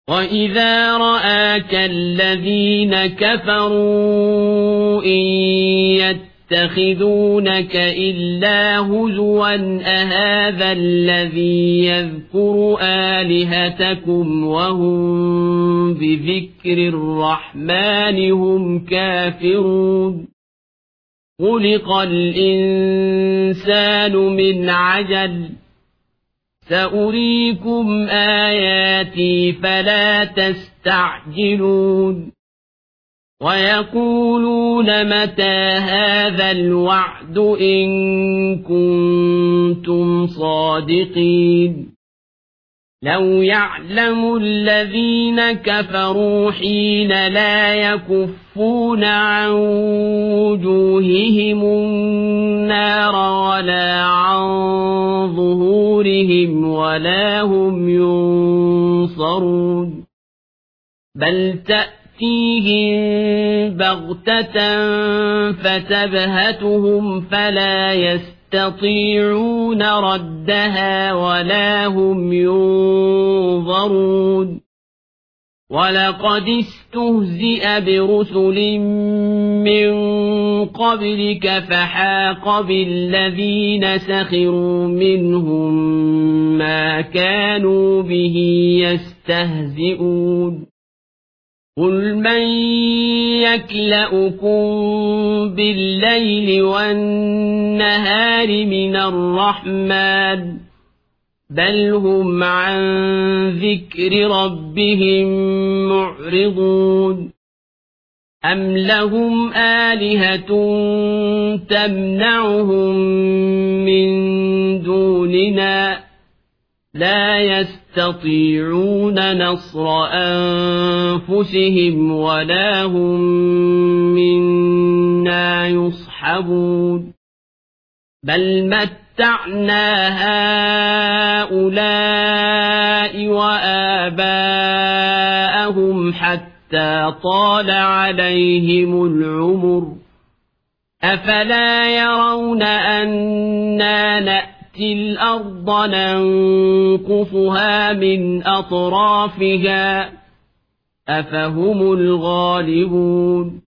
وَإِذَا رَآكَ الَّذِينَ كَفَرُوا إِن يَتَّخِذُونَكَ إِلَّا هُزُوًا أَهَٰذَا الَّذِي يَذْكُرُ آلِهَتَكُمْ وَهُم بِذِكْرِ الرَّحْمَٰنِ هُمْ كَافِرُونَ خُلِقَ الْإِنسَانُ مِنْ عَجَلٍ سَأُرِيكُمْ آيَاتِي فَلَا تَسْتَعْجِلُونِ وَيَقُولُونَ مَتَىٰ هَٰذَا الْوَعْدُ إِن كُنتُمْ صَادِقِينَ لَوْ يَعْلَمُ الَّذِينَ كَفَرُوا حِينَ لَا يَكُفُّونَ عَن وُجُوهِهِمُ النَّارَ وَلَا عَن ظُهُورِهِمْ وَلَا هُمْ يُنصَرُونَ بَلْ تَأْتِيهِم بَغْتَةً فَتَبْهَتُهُمْ فَلَا يَسْتَطِيعُونَ رَدَّهَا وَلَا هُمْ يُنظَرُونَ وَلَقَدِ اسْتُهْزِئَ بِرُسُلٍ مِّن قَبْلِكَ فَحَاقَ بِالَّذِينَ سَخِرُوا مِنْهُم مَّا كَانُوا بِهِ يَسْتَهْزِئُونَ قُلْ مَن يَكْلَؤُكُم بِاللَّيْلِ وَالنَّهَارِ مِنَ الرَّحْمَٰنِ بَلْ هُمْ عَن ذِكْرِ رَبِّهِم مُّعْرِضُونَ أَمْ لَهُمْ آلِهَةٌ تَمْنَعُهُم مِّن دُونِنَا لَا يَسْتَطِيعُونَ نَصْرَ أَنفُسِهِمْ وَلَا هُم مِّنَّا يُصْحَبُونَ بَلْ مَتَّعْنَا هَٰؤُلَاءِ وَآبَاءَهُمْ حَتَّىٰ طَالَ عَلَيْهِمُ الْعُمُرُ أَفَلَا يَرَوْنَ أَنَّا نَأْتِي الْأَرْضَ نَنقُصُهَا مِنْ أَطْرَافِهَا أَفَهُمُ الْغَالِبُونَ